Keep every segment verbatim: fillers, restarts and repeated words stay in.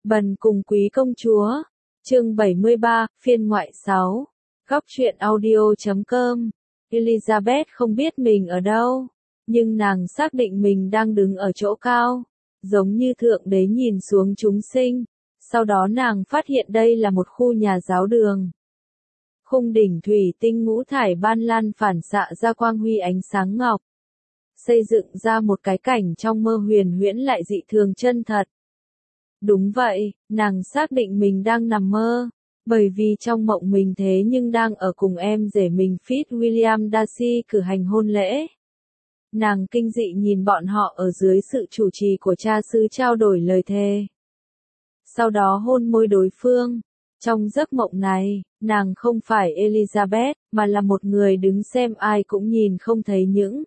Bần cùng quý công chúa, chương bảy mươi ba, phiên ngoại sáu, góc truyện audio.com. Elizabeth không biết mình ở đâu, nhưng nàng xác định mình đang đứng ở chỗ cao, giống như thượng đế nhìn xuống chúng sinh. Sau đó nàng phát hiện đây là một khu nhà giáo đường. Khung đỉnh thủy tinh ngũ thải ban lan phản xạ ra quang huy ánh sáng ngọc, xây dựng ra một cái cảnh trong mơ huyền huyễn lại dị thường chân thật. Đúng vậy, nàng xác định mình đang nằm mơ, bởi vì trong mộng mình thế nhưng đang ở cùng em rể mình Fitzwilliam Darcy cử hành hôn lễ. Nàng kinh dị nhìn bọn họ ở dưới sự chủ trì của cha xứ trao đổi lời thề. Sau đó hôn môi đối phương. Trong giấc mộng này, nàng không phải Elizabeth, mà là một người đứng xem ai cũng nhìn không thấy những.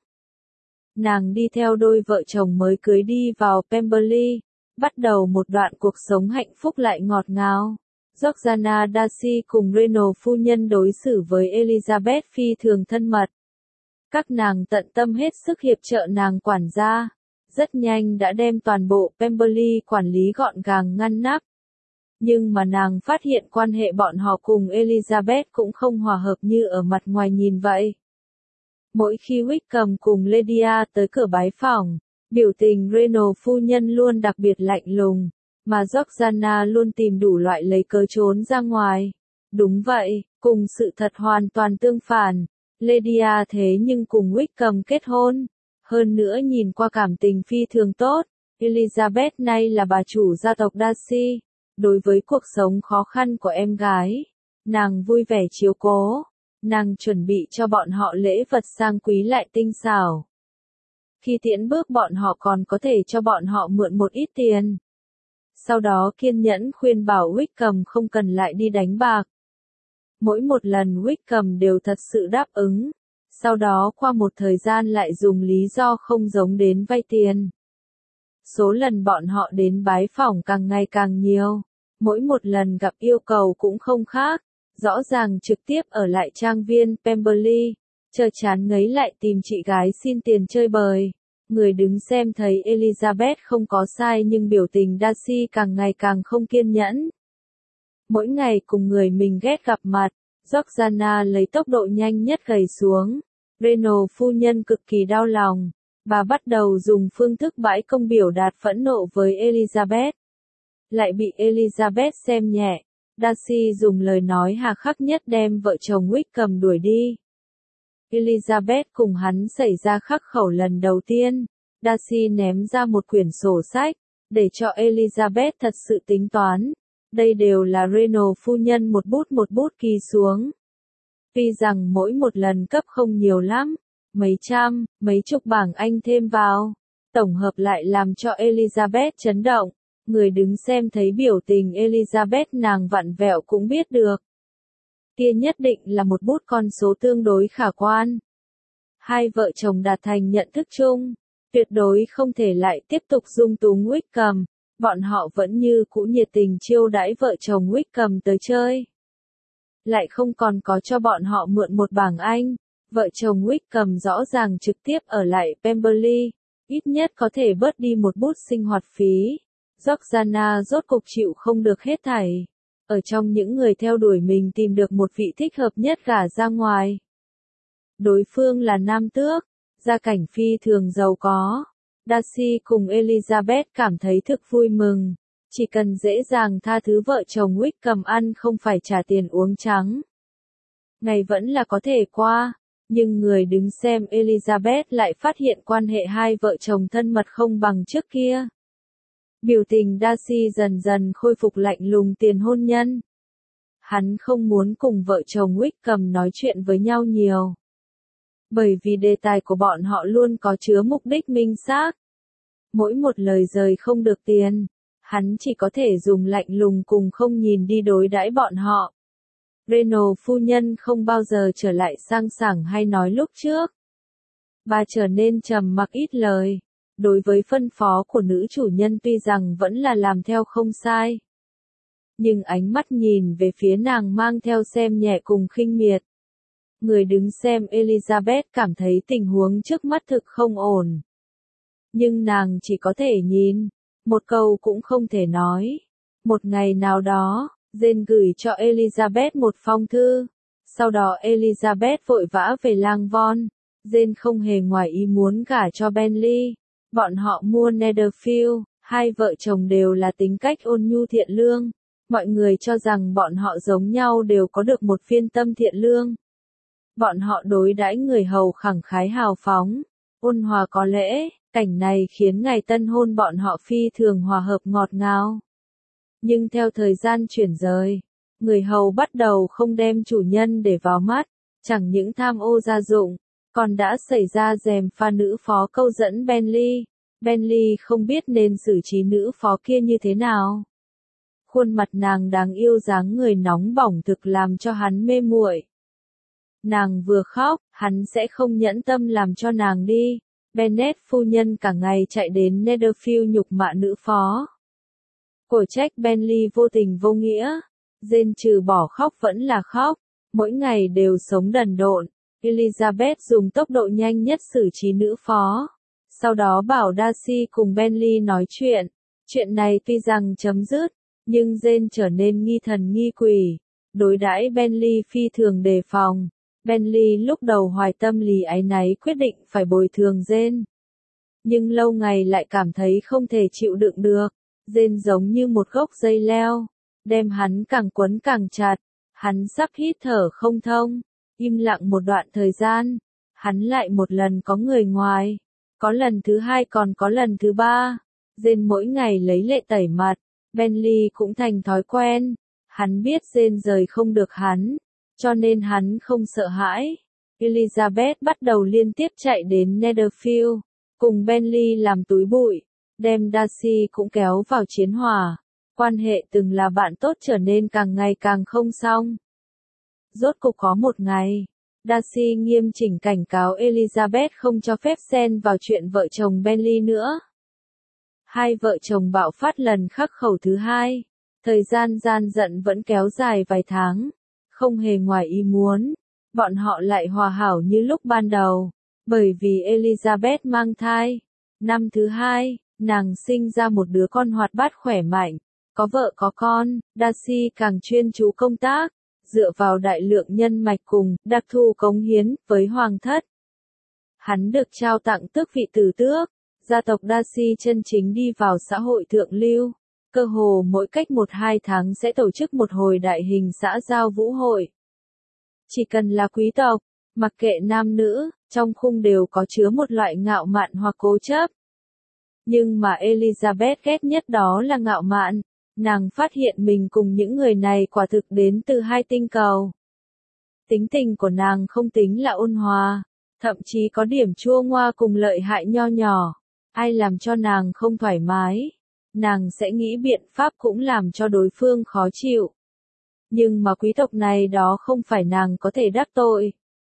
Nàng đi theo đôi vợ chồng mới cưới đi vào Pemberley, bắt đầu một đoạn cuộc sống hạnh phúc lại ngọt ngào. Georgiana Darcy cùng Reynolds phu nhân đối xử với Elizabeth phi thường thân mật. Các nàng tận tâm hết sức hiệp trợ nàng quản gia, rất nhanh đã đem toàn bộ Pemberley quản lý gọn gàng ngăn nắp. Nhưng mà nàng phát hiện quan hệ bọn họ cùng Elizabeth cũng không hòa hợp như ở mặt ngoài nhìn vậy. Mỗi khi Wickham cùng Lydia tới cửa bái phỏng, biểu tình Reynolds phu nhân luôn đặc biệt lạnh lùng, mà Georgiana luôn tìm đủ loại lấy cớ trốn ra ngoài. Đúng vậy, cùng sự thật hoàn toàn tương phản, Lydia thế nhưng cùng Wickham kết hôn, hơn nữa nhìn qua cảm tình phi thường tốt. Elizabeth nay là bà chủ gia tộc Darcy, đối với cuộc sống khó khăn của em gái, nàng vui vẻ chiếu cố, nàng chuẩn bị cho bọn họ lễ vật sang quý lại tinh xảo. Khi tiễn bước bọn họ còn có thể cho bọn họ mượn một ít tiền. Sau đó kiên nhẫn khuyên bảo Wickham không cần lại đi đánh bạc. Mỗi một lần Wickham đều thật sự đáp ứng, sau đó qua một thời gian lại dùng lý do không giống đến vay tiền. Số lần bọn họ đến bái phỏng càng ngày càng nhiều, mỗi một lần gặp yêu cầu cũng không khác, rõ ràng trực tiếp ở lại trang viên Pemberley, chờ chán ngấy lại tìm chị gái xin tiền chơi bời. Người đứng xem thấy Elizabeth không có sai nhưng biểu tình Darcy càng ngày càng không kiên nhẫn. Mỗi ngày cùng người mình ghét gặp mặt, Georgiana lấy tốc độ nhanh nhất gầy xuống. Reynolds phu nhân cực kỳ đau lòng, bà bắt đầu dùng phương thức bãi công biểu đạt phẫn nộ với Elizabeth. Lại bị Elizabeth xem nhẹ, Darcy dùng lời nói hà khắc nhất đem vợ chồng Wickham đuổi đi. Elizabeth cùng hắn xảy ra khắc khẩu lần đầu tiên, Darcy ném ra một quyển sổ sách, để cho Elizabeth thật sự tính toán. Đây đều là Reynolds phu nhân một bút một bút ký xuống. Tuy rằng mỗi một lần cấp không nhiều lắm, mấy trăm, mấy chục bảng Anh thêm vào, tổng hợp lại làm cho Elizabeth chấn động. Người đứng xem thấy biểu tình Elizabeth nàng vặn vẹo cũng biết được. Kia nhất định là một bút con số tương đối khả quan. Hai vợ chồng đạt thành nhận thức chung, tuyệt đối không thể lại tiếp tục dung túng Wickham, bọn họ vẫn như cũ nhiệt tình chiêu đãi vợ chồng Wickham tới chơi. Lại không còn có cho bọn họ mượn một bảng Anh, vợ chồng Wickham rõ ràng trực tiếp ở lại Pemberley, ít nhất có thể bớt đi một bút sinh hoạt phí. Georgiana rốt cục chịu không được hết thảy. Ở trong những người theo đuổi mình tìm được một vị thích hợp nhất gả ra ngoài. Đối phương là nam tước, gia cảnh phi thường giàu có. Darcy cùng Elizabeth cảm thấy thực vui mừng, chỉ cần dễ dàng tha thứ vợ chồng Wickham ăn không phải trả tiền uống trắng. Ngày vẫn là có thể qua, nhưng người đứng xem Elizabeth lại phát hiện quan hệ hai vợ chồng thân mật không bằng trước kia. Biểu tình Darcy dần dần khôi phục lạnh lùng tiền hôn nhân. Hắn không muốn cùng vợ chồng Wickham nói chuyện với nhau nhiều. Bởi vì đề tài của bọn họ luôn có chứa mục đích minh xác. Mỗi một lời rời không được tiền, hắn chỉ có thể dùng lạnh lùng cùng không nhìn đi đối đãi bọn họ. Reynolds phu nhân không bao giờ trở lại sang sảng hay nói lúc trước. Bà trở nên trầm mặc ít lời. Đối với phân phó của nữ chủ nhân tuy rằng vẫn là làm theo không sai. Nhưng ánh mắt nhìn về phía nàng mang theo xem nhẹ cùng khinh miệt. Người đứng xem Elizabeth cảm thấy tình huống trước mắt thực không ổn. Nhưng nàng chỉ có thể nhìn, một câu cũng không thể nói. Một ngày nào đó, Jane gửi cho Elizabeth một phong thư. Sau đó Elizabeth vội vã về Langbourne. Jane không hề ngoài ý muốn gả cho Bentley. Bọn họ mua Netherfield, hai vợ chồng đều là tính cách ôn nhu thiện lương. Mọi người cho rằng bọn họ giống nhau đều có được một phiên tâm thiện lương. Bọn họ đối đãi người hầu khẳng khái hào phóng, ôn hòa có lễ, cảnh này khiến ngày tân hôn bọn họ phi thường hòa hợp ngọt ngào. Nhưng theo thời gian chuyển rời, người hầu bắt đầu không đem chủ nhân để vào mắt, chẳng những tham ô gia dụng, còn đã xảy ra gièm pha nữ phó câu dẫn Bentley. Bentley không biết nên xử trí nữ phó kia như thế nào. Khuôn mặt nàng đáng yêu dáng người nóng bỏng thực làm cho hắn mê muội. Nàng vừa khóc, hắn sẽ không nhẫn tâm làm cho nàng đi. Bennet phu nhân cả ngày chạy đến Netherfield nhục mạ nữ phó. Cổ trách Bentley vô tình vô nghĩa. Jane trừ bỏ khóc vẫn là khóc, mỗi ngày đều sống đần độn. Elizabeth dùng tốc độ nhanh nhất xử trí nữ phó. Sau đó bảo Darcy cùng Bentley nói chuyện. Chuyện này tuy rằng chấm dứt, nhưng Jane trở nên nghi thần nghi quỷ. Đối đãi Bentley phi thường đề phòng. Bentley lúc đầu hoài tâm lý áy náy quyết định phải bồi thường Jane. Nhưng lâu ngày lại cảm thấy không thể chịu đựng được. Jane giống như một gốc dây leo, đem hắn càng quấn càng chặt. Hắn sắp hít thở không thông, im lặng một đoạn thời gian. Hắn lại một lần có người ngoài, có lần thứ hai còn có lần thứ ba. Jane mỗi ngày lấy lệ tẩy mặt, Bentley cũng thành thói quen. Hắn biết Jane rời không được hắn, cho nên hắn không sợ hãi. Elizabeth bắt đầu liên tiếp chạy đến Netherfield, cùng Bentley làm túi bụi, đem Darcy cũng kéo vào chiến hỏa. Quan hệ từng là bạn tốt trở nên càng ngày càng không xong. Rốt cục có một ngày, Darcy nghiêm chỉnh cảnh cáo Elizabeth không cho phép xen vào chuyện vợ chồng Bentley nữa. Hai vợ chồng bạo phát lần khắc khẩu thứ hai. Thời gian gian giận vẫn kéo dài vài tháng. Không hề ngoài ý muốn, bọn họ lại hòa hảo như lúc ban đầu, bởi vì Elizabeth mang thai. Năm thứ hai, nàng sinh ra một đứa con hoạt bát khỏe mạnh, có vợ có con. Darcy càng chuyên chú công tác, dựa vào đại lượng nhân mạch cùng đặc thù cống hiến với hoàng thất. Hắn được trao tặng tước vị tử tước, gia tộc Darcy chân chính đi vào xã hội thượng lưu. Cơ hồ mỗi cách một hai tháng sẽ tổ chức một hồi đại hình xã giao vũ hội. Chỉ cần là quý tộc, mặc kệ nam nữ, trong khung đều có chứa một loại ngạo mạn hoặc cố chấp. Nhưng mà Elizabeth ghét nhất đó là ngạo mạn. Nàng phát hiện mình cùng những người này quả thực đến từ hai tinh cầu. Tính tình của nàng không tính là ôn hòa, thậm chí có điểm chua ngoa cùng lợi hại nho nhỏ. Ai làm cho nàng không thoải mái, nàng sẽ nghĩ biện pháp cũng làm cho đối phương khó chịu. Nhưng mà quý tộc này đó không phải nàng có thể đắc tội.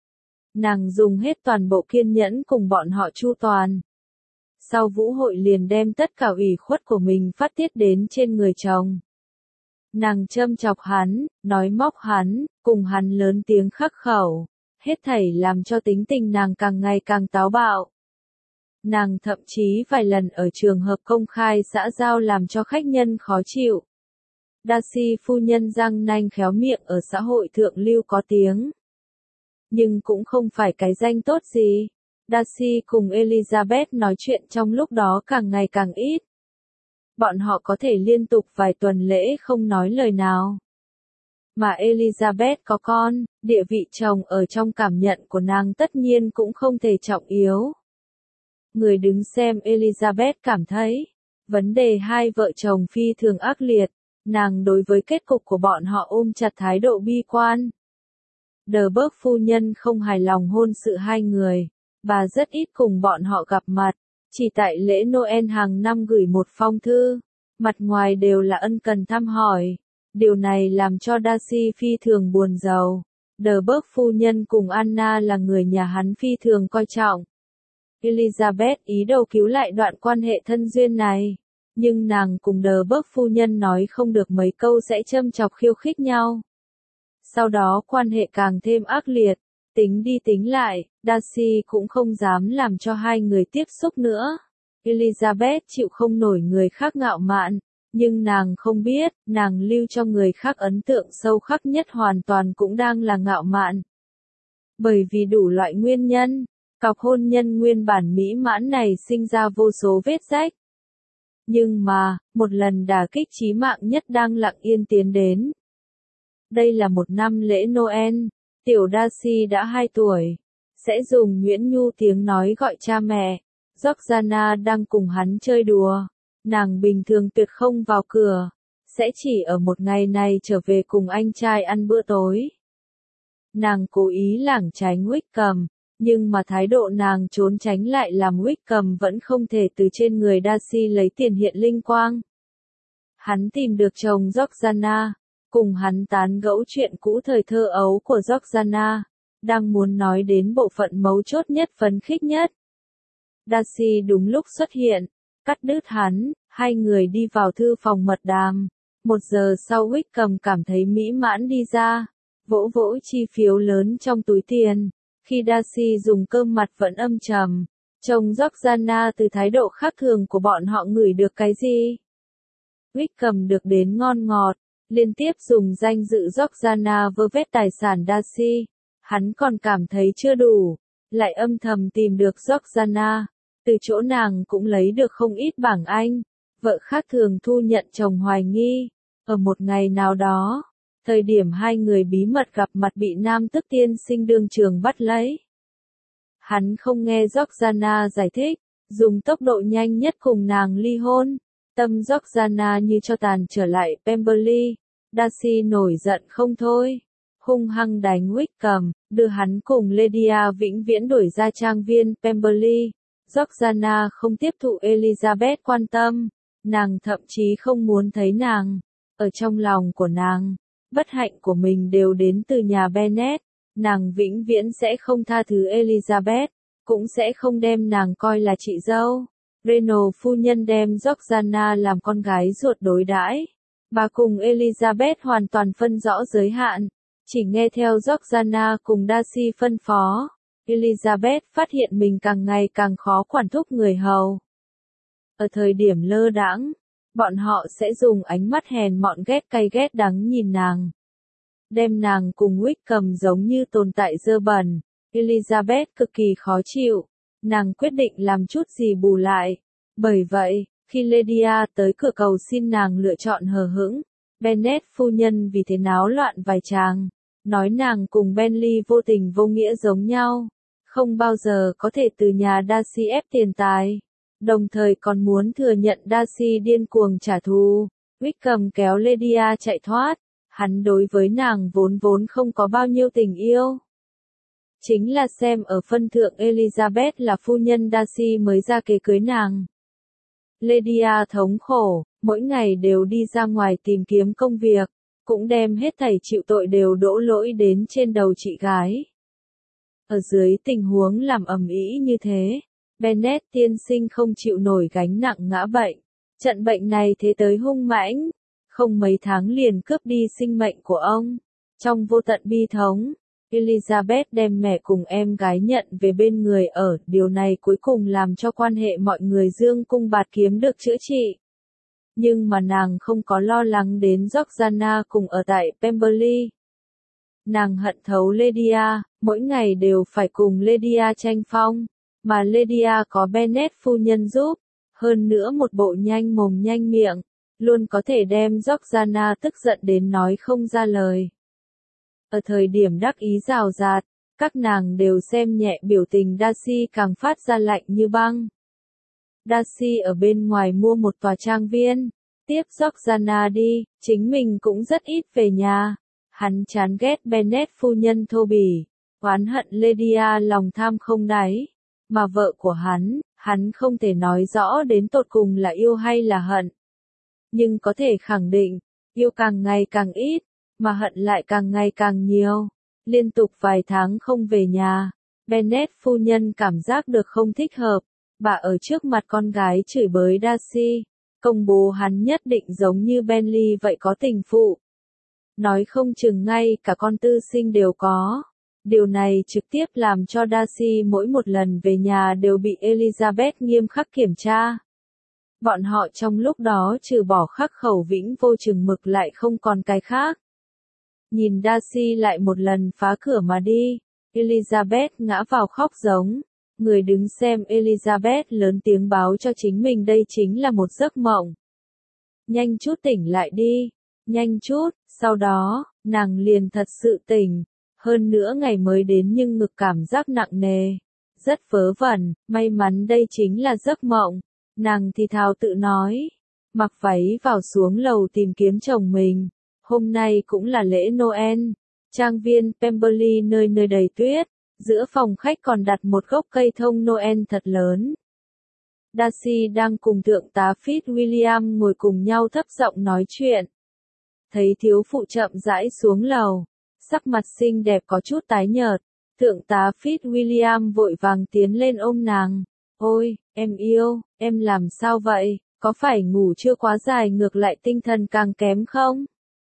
Nàng dùng hết toàn bộ kiên nhẫn cùng bọn họ chu toàn. Sau vũ hội liền đem tất cả ủy khuất của mình phát tiết đến trên người chồng. Nàng châm chọc hắn, nói móc hắn, cùng hắn lớn tiếng khắc khẩu. Hết thảy làm cho tính tình nàng càng ngày càng táo bạo. Nàng thậm chí vài lần ở trường hợp công khai xã giao làm cho khách nhân khó chịu. Darcy phu nhân răng nanh khéo miệng ở xã hội thượng lưu có tiếng. Nhưng cũng không phải cái danh tốt gì. Darcy cùng Elizabeth nói chuyện trong lúc đó càng ngày càng ít. Bọn họ có thể liên tục vài tuần lễ không nói lời nào. Mà Elizabeth có con, địa vị chồng ở trong cảm nhận của nàng tất nhiên cũng không thể trọng yếu. Người đứng xem Elizabeth cảm thấy, vấn đề hai vợ chồng phi thường ác liệt, nàng đối với kết cục của bọn họ ôm chặt thái độ bi quan. Đờ bớt phu nhân không hài lòng hôn sự hai người, bà rất ít cùng bọn họ gặp mặt, chỉ tại lễ Noel hàng năm gửi một phong thư, mặt ngoài đều là ân cần thăm hỏi. Điều này làm cho Darcy phi thường buồn rầu. Đờ bớt phu nhân cùng Anna là người nhà hắn phi thường coi trọng. Elizabeth ý đồ cứu lại đoạn quan hệ thân duyên này, nhưng nàng cùng đờ bớt phu nhân nói không được mấy câu sẽ châm chọc khiêu khích nhau. Sau đó quan hệ càng thêm ác liệt, tính đi tính lại, Darcy cũng không dám làm cho hai người tiếp xúc nữa. Elizabeth chịu không nổi người khác ngạo mạn, Nhưng nàng không biết, nàng lưu cho người khác ấn tượng sâu khắc nhất hoàn toàn cũng đang là ngạo mạn. Bởi vì đủ loại nguyên nhân, cọc hôn nhân nguyên bản mỹ mãn này sinh ra vô số vết rách. Nhưng mà, một lần đả kích chí mạng nhất đang lặng yên tiến đến. Đây là một năm lễ Noel, tiểu Darcy đã hai tuổi, sẽ dùng nhuyễn nhu tiếng nói gọi cha mẹ. Georgiana đang cùng hắn chơi đùa, nàng bình thường tuyệt không vào cửa, sẽ chỉ ở một ngày này trở về cùng anh trai ăn bữa tối. Nàng cố ý lảng tránh Wickham, nhưng mà thái độ nàng trốn tránh lại làm Wickham vẫn không thể từ trên người Darcy lấy tiền hiện linh quang. Hắn tìm được chồng Georgiana, cùng hắn tán gẫu chuyện cũ thời thơ ấu của Georgiana, đang muốn nói đến bộ phận mấu chốt nhất phấn khích nhất. Darcy đúng lúc xuất hiện, cắt đứt hắn, hai người đi vào thư phòng mật đàm. Một giờ sau Wickham cảm thấy mỹ mãn đi ra, vỗ vỗ chi phiếu lớn trong túi tiền. Khi Darcy dùng cơm mặt vẫn âm trầm, chồng Georgiana từ thái độ khác thường của bọn họ ngửi được cái gì? Wickham được đến ngon ngọt, liên tiếp dùng danh dự Georgiana vơ vét tài sản Darcy. Hắn còn cảm thấy chưa đủ, lại âm thầm tìm được Georgiana, từ chỗ nàng cũng lấy được không ít bảng Anh. Vợ khác thường thu nhận chồng hoài nghi. Ở một ngày nào đó, thời điểm hai người bí mật gặp mặt bị nam tức tiên sinh đương trường bắt lấy. Hắn không nghe Georgiana giải thích, dùng tốc độ nhanh nhất cùng nàng ly hôn. Tâm Georgiana như cho tàn trở lại Pemberley. Darcy nổi giận không thôi, hung hăng đánh Wickham, đưa hắn cùng Lydia vĩnh viễn đuổi ra trang viên Pemberley. Georgiana không tiếp thụ Elizabeth quan tâm, nàng thậm chí không muốn thấy nàng. Ở trong lòng của nàng, bất hạnh của mình đều đến từ nhà Bennet, nàng vĩnh viễn sẽ không tha thứ Elizabeth, cũng sẽ không đem nàng coi là chị dâu. Reynolds phu nhân đem Georgiana làm con gái ruột đối đãi. Bà cùng Elizabeth hoàn toàn phân rõ giới hạn, chỉ nghe theo Georgiana cùng Darcy phân phó. Elizabeth phát hiện mình càng ngày càng khó quản thúc người hầu. Ở thời điểm lơ đãng, bọn họ sẽ dùng ánh mắt hèn mọn ghét cay ghét đắng nhìn nàng. Đem nàng cùng Wickham giống như tồn tại dơ bẩn. Elizabeth cực kỳ khó chịu, nàng quyết định làm chút gì bù lại. Bởi vậy, khi Lydia tới cửa cầu xin nàng lựa chọn hờ hững, Bennet phu nhân vì thế náo loạn vài tràng, nói nàng cùng Bentley vô tình vô nghĩa giống nhau, không bao giờ có thể từ nhà Darcy ép tiền tài, đồng thời còn muốn thừa nhận Darcy điên cuồng trả thù. Wickham kéo Lydia chạy thoát, hắn đối với nàng vốn vốn không có bao nhiêu tình yêu. Chính là xem ở phân thượng Elizabeth là phu nhân Darcy mới ra kế cưới nàng. Lydia thống khổ, mỗi ngày đều đi ra ngoài tìm kiếm công việc, cũng đem hết thảy chịu tội đều đổ lỗi đến trên đầu chị gái. Ở dưới tình huống làm ầm ĩ như thế, Bennet tiên sinh không chịu nổi gánh nặng ngã bệnh. Trận bệnh này thế tới hung mãnh, không mấy tháng liền cướp đi sinh mệnh của ông. Trong vô tận bi thống, Elizabeth đem mẹ cùng em gái nhận về bên người ở, điều này cuối cùng làm cho quan hệ mọi người dương cung bạt kiếm được chữa trị. Nhưng mà nàng không có lo lắng đến Georgiana cùng ở tại Pemberley. Nàng hận thấu Lydia, mỗi ngày đều phải cùng Lydia tranh phong, mà Lydia có Bennet phu nhân giúp, hơn nữa một bộ nhanh mồm nhanh miệng, luôn có thể đem Georgiana tức giận đến nói không ra lời. Ở thời điểm đắc ý rào rạt, các nàng đều xem nhẹ biểu tình Darcy càng phát ra lạnh như băng. Darcy ở bên ngoài mua một tòa trang viên, tiếp Georgiana đi, chính mình cũng rất ít về nhà. Hắn chán ghét Bennet phu nhân thô bỉ, oán hận Lydia lòng tham không đáy, mà vợ của hắn, hắn không thể nói rõ đến tột cùng là yêu hay là hận. Nhưng có thể khẳng định, yêu càng ngày càng ít, mà hận lại càng ngày càng nhiều. Liên tục vài tháng không về nhà, Bennet phu nhân cảm giác được không thích hợp, bà ở trước mặt con gái chửi bới Darcy, công bố hắn nhất định giống như Bentley vậy có tình phụ. Nói không chừng ngay cả con tư sinh đều có. Điều này trực tiếp làm cho Darcy mỗi một lần về nhà đều bị Elizabeth nghiêm khắc kiểm tra. Bọn họ trong lúc đó trừ bỏ khắc khẩu vĩnh vô chừng mực lại không còn cái khác. Nhìn Darcy lại một lần phá cửa mà đi, Elizabeth ngã vào khóc giống. Người đứng xem Elizabeth lớn tiếng báo cho chính mình đây chính là một giấc mộng. Nhanh chút tỉnh lại đi, nhanh chút, sau đó, nàng liền thật sự tỉnh. Hơn nữa ngày mới đến nhưng ngực cảm giác nặng nề, rất vớ vẩn, may mắn đây chính là giấc mộng. Nàng thì thào tự nói, mặc váy vào xuống lầu tìm kiếm chồng mình. Hôm nay cũng là lễ Noel, trang viên Pemberley nơi nơi đầy tuyết, giữa phòng khách còn đặt một gốc cây thông Noel thật lớn. Darcy đang cùng thượng tá Fitzwilliam ngồi cùng nhau thấp giọng nói chuyện. Thấy thiếu phụ chậm rãi xuống lầu, sắc mặt xinh đẹp có chút tái nhợt, thượng tá Fitzwilliam vội vàng tiến lên ôm nàng. Ôi, em yêu, em làm sao vậy, có phải ngủ chưa quá dài ngược lại tinh thần càng kém không?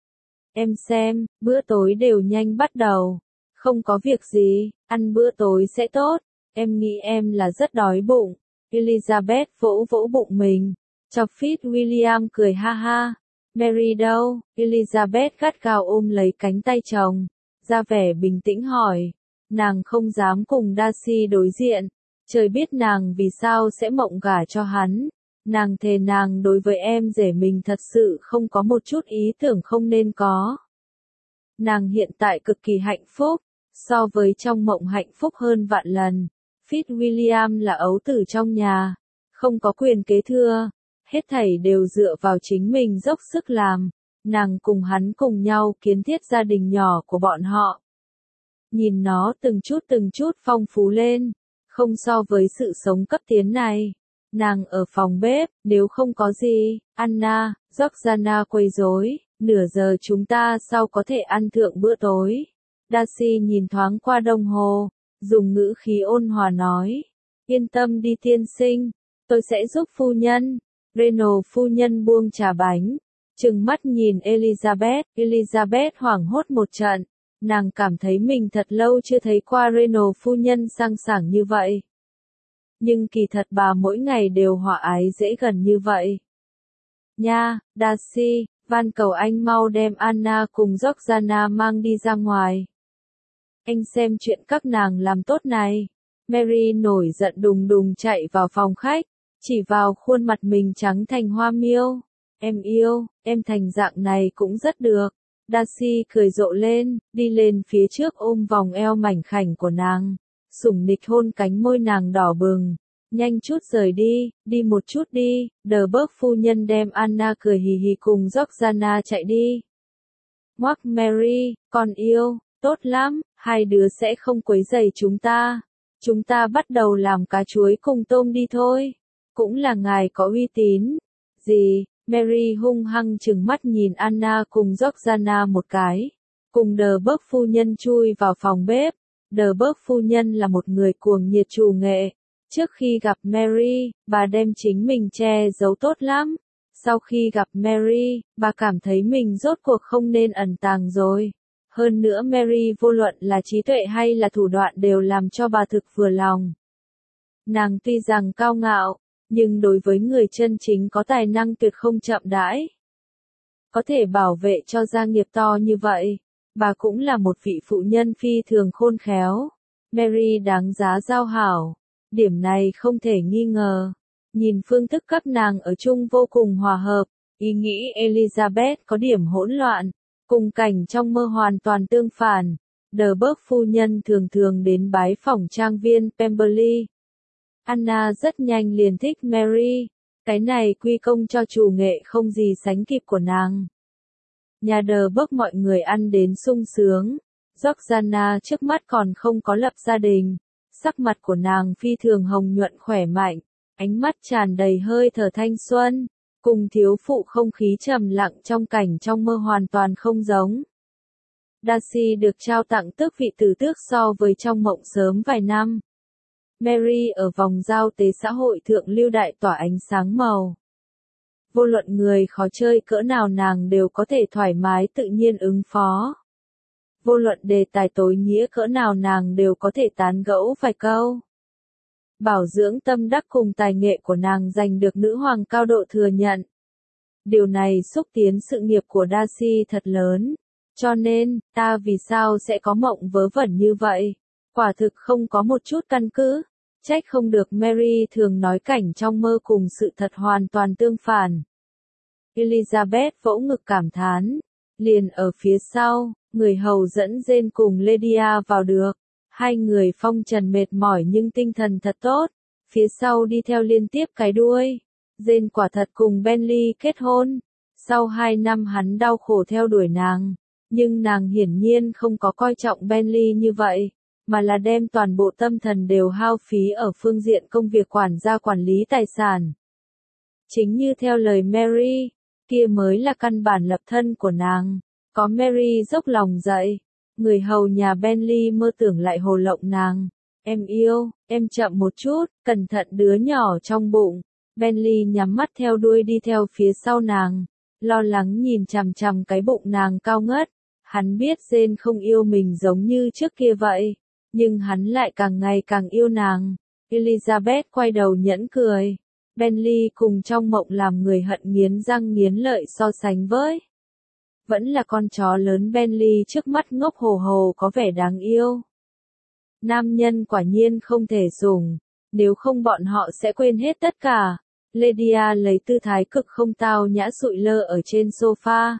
Em xem, bữa tối đều nhanh bắt đầu. Không có việc gì, ăn bữa tối sẽ tốt. Em nghĩ em là rất đói bụng. Elizabeth vỗ vỗ bụng mình. Cho Fitzwilliam cười ha ha. Mary đâu? Elizabeth gắt gao ôm lấy cánh tay chồng. Ra vẻ bình tĩnh hỏi. Nàng không dám cùng Darcy đối diện. Trời biết nàng vì sao sẽ mộng gả cho hắn. Nàng thề nàng đối với em rể mình thật sự không có một chút ý tưởng không nên có. Nàng hiện tại cực kỳ hạnh phúc, so với trong mộng hạnh phúc hơn vạn lần. Fitzwilliam là ấu tử trong nhà, không có quyền kế thừa, hết thảy đều dựa vào chính mình dốc sức làm. Nàng cùng hắn cùng nhau kiến thiết gia đình nhỏ của bọn họ. Nhìn nó từng chút từng chút phong phú lên, không so với sự sống cấp tiến này. Nàng ở phòng bếp, nếu không có gì, Anna, Georgiana quấy rối, nửa giờ chúng ta sau có thể ăn thượng bữa tối. Darcy nhìn thoáng qua đồng hồ, dùng ngữ khí ôn hòa nói, yên tâm đi tiên sinh, tôi sẽ giúp phu nhân. Reynolds phu nhân buông trà bánh, trừng mắt nhìn Elizabeth, Elizabeth hoảng hốt một trận, nàng cảm thấy mình thật lâu chưa thấy qua Reynolds phu nhân sang sảng như vậy. Nhưng kỳ thật bà mỗi ngày đều hòa ái dễ gần như vậy. Nha, Darcy, van cầu anh mau đem Anna cùng Georgiana mang đi ra ngoài. Anh xem chuyện các nàng làm tốt này. Mary nổi giận đùng đùng chạy vào phòng khách, chỉ vào khuôn mặt mình trắng thành hoa miêu. Em yêu, em thành dạng này cũng rất được. Darcy cười rộ lên, đi lên phía trước ôm vòng eo mảnh khảnh của nàng. Sủng nịch hôn cánh môi nàng đỏ bừng. Nhanh chút rời đi, đi một chút đi. Đờ bớt phu nhân đem Anna cười hì hì cùng Georgiana chạy đi. Ngoắc Mary, con yêu, tốt lắm, hai đứa sẽ không quấy rầy chúng ta. Chúng ta bắt đầu làm cá chuối cùng tôm đi thôi. Cũng là ngài có uy tín. Gì? Mary hung hăng trừng mắt nhìn Anna cùng Georgiana một cái. Cùng đờ bớt phu nhân chui vào phòng bếp. Đờ bớt phu nhân là một người cuồng nhiệt chủ nghệ. Trước khi gặp Mary, bà đem chính mình che giấu tốt lắm. Sau khi gặp Mary, bà cảm thấy mình rốt cuộc không nên ẩn tàng rồi. Hơn nữa Mary vô luận là trí tuệ hay là thủ đoạn đều làm cho bà thực vừa lòng. Nàng tuy rằng cao ngạo, nhưng đối với người chân chính có tài năng tuyệt không chậm đãi. Có thể bảo vệ cho gia nghiệp to như vậy, bà cũng là một vị phụ nhân phi thường khôn khéo. Mary đáng giá giao hảo, điểm này không thể nghi ngờ. Nhìn phương thức các nàng ở chung vô cùng hòa hợp, ý nghĩ Elizabeth có điểm hỗn loạn, cùng cảnh trong mơ hoàn toàn tương phản. Đờ bớt phu nhân thường thường đến bái phỏng trang viên Pemberley. Anna rất nhanh liền thích Mary, cái này quy công cho chủ nghệ không gì sánh kịp của nàng. Nhà đờ bớt mọi người ăn đến sung sướng, Georgiana trước mắt còn không có lập gia đình, sắc mặt của nàng phi thường hồng nhuận khỏe mạnh, ánh mắt tràn đầy hơi thở thanh xuân, cùng thiếu phụ không khí trầm lặng trong cảnh trong mơ hoàn toàn không giống. Darcy được trao tặng tước vị tử tước so với trong mộng sớm vài năm. Mary ở vòng giao tế xã hội thượng lưu đại tỏa ánh sáng màu. Vô luận người khó chơi cỡ nào nàng đều có thể thoải mái tự nhiên ứng phó. Vô luận đề tài tối nghĩa cỡ nào nàng đều có thể tán gẫu vài câu. bảo dưỡng tâm đắc cùng tài nghệ của nàng giành được nữ hoàng cao độ thừa nhận. Điều này xúc tiến sự nghiệp của Darcy thật lớn. Cho nên, ta vì sao sẽ có mộng vớ vẩn như vậy? Quả thực không có một chút căn cứ. Trách không được Mary thường nói cảnh trong mơ cùng sự thật hoàn toàn tương phản. Elizabeth vỗ ngực cảm thán. Liền ở phía sau, người hầu dẫn Jane cùng Lydia vào được. Hai người phong trần mệt mỏi nhưng tinh thần thật tốt. Phía sau đi theo liên tiếp cái đuôi. Jane quả thật cùng Bentley kết hôn. Sau hai năm hắn đau khổ theo đuổi nàng. Nhưng nàng hiển nhiên không có coi trọng Bentley như vậy, mà là đem toàn bộ tâm thần đều hao phí ở phương diện công việc quản gia quản lý tài sản. Chính như theo lời Mary, kia mới là căn bản lập thân của nàng. Có Mary dốc lòng dậy, người hầu nhà Bentley mơ tưởng lại hồ lộng nàng. Em yêu, em chậm một chút, cẩn thận đứa nhỏ trong bụng. Bentley nhắm mắt theo đuôi đi theo phía sau nàng, lo lắng nhìn chằm chằm cái bụng nàng cao ngất. Hắn biết Jane không yêu mình giống như trước kia vậy, nhưng hắn lại càng ngày càng yêu nàng. Elizabeth quay đầu nhẫn cười. Bentley cùng trong mộng làm người hận nghiến răng nghiến lợi so sánh với. Vẫn là con chó lớn Bentley trước mắt ngốc hồ hồ có vẻ đáng yêu. Nam nhân quả nhiên không thể dùng, nếu không bọn họ sẽ quên hết tất cả. Lydia lấy tư thái cực không tao nhã sụi lơ ở trên sofa.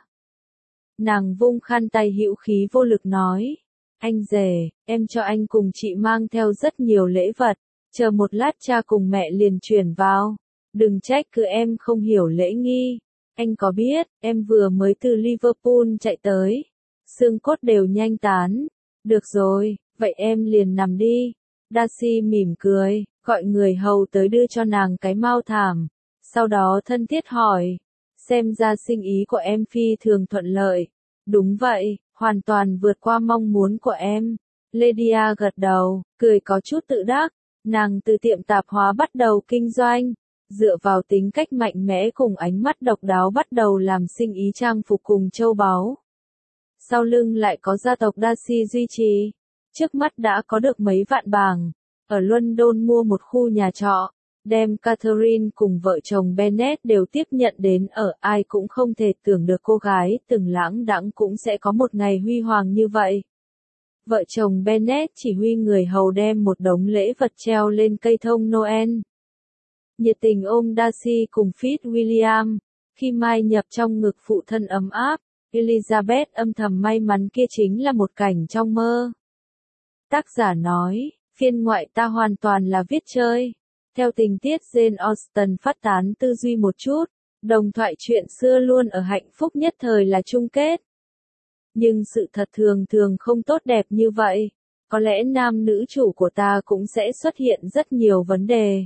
Nàng vung khăn tay hữu khí vô lực nói, anh rể, em cho anh cùng chị mang theo rất nhiều lễ vật, chờ một lát cha cùng mẹ liền chuyển vào, đừng trách cứ em không hiểu lễ nghi, anh có biết, em vừa mới từ Liverpool chạy tới, xương cốt đều nhanh tán, được rồi, vậy em liền nằm đi. Darcy mỉm cười, gọi người hầu tới đưa cho nàng cái mao thảm, sau đó thân thiết hỏi. Xem ra sinh ý của em phi thường thuận lợi. Đúng vậy, hoàn toàn vượt qua mong muốn của em. Lydia gật đầu, cười có chút tự đắc. Nàng từ tiệm tạp hóa bắt đầu kinh doanh. Dựa vào tính cách mạnh mẽ cùng ánh mắt độc đáo bắt đầu làm sinh ý trang phục cùng châu báu. Sau lưng lại có gia tộc Darcy duy trì. Trước mắt đã có được mấy vạn bảng. Ở London mua một khu nhà trọ. Đem Catherine cùng vợ chồng Bennet đều tiếp nhận đến ở, ai cũng không thể tưởng được cô gái từng lãng đãng cũng sẽ có một ngày huy hoàng như vậy. Vợ chồng Bennet chỉ huy người hầu đem một đống lễ vật treo lên cây thông Noel. Nhiệt tình ôm Darcy cùng Fitzwilliam, khi mai nhập trong ngực phụ thân ấm áp, Elizabeth âm thầm may mắn kia chính là một cảnh trong mơ. Tác giả nói, phiên ngoại ta hoàn toàn là viết chơi. Theo tình tiết Jane Austen phát tán tư duy một chút, đồng thoại chuyện xưa luôn ở hạnh phúc nhất thời là chung kết. Nhưng sự thật thường thường không tốt đẹp như vậy, có lẽ nam nữ chủ của ta cũng sẽ xuất hiện rất nhiều vấn đề.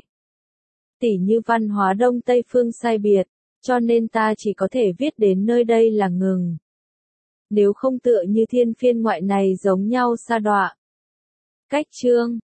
Tỉ như văn hóa Đông Tây phương sai biệt, cho nên ta chỉ có thể viết đến nơi đây là ngừng. Nếu không tựa như thiên phiên ngoại này giống nhau sa đọa. Cách chương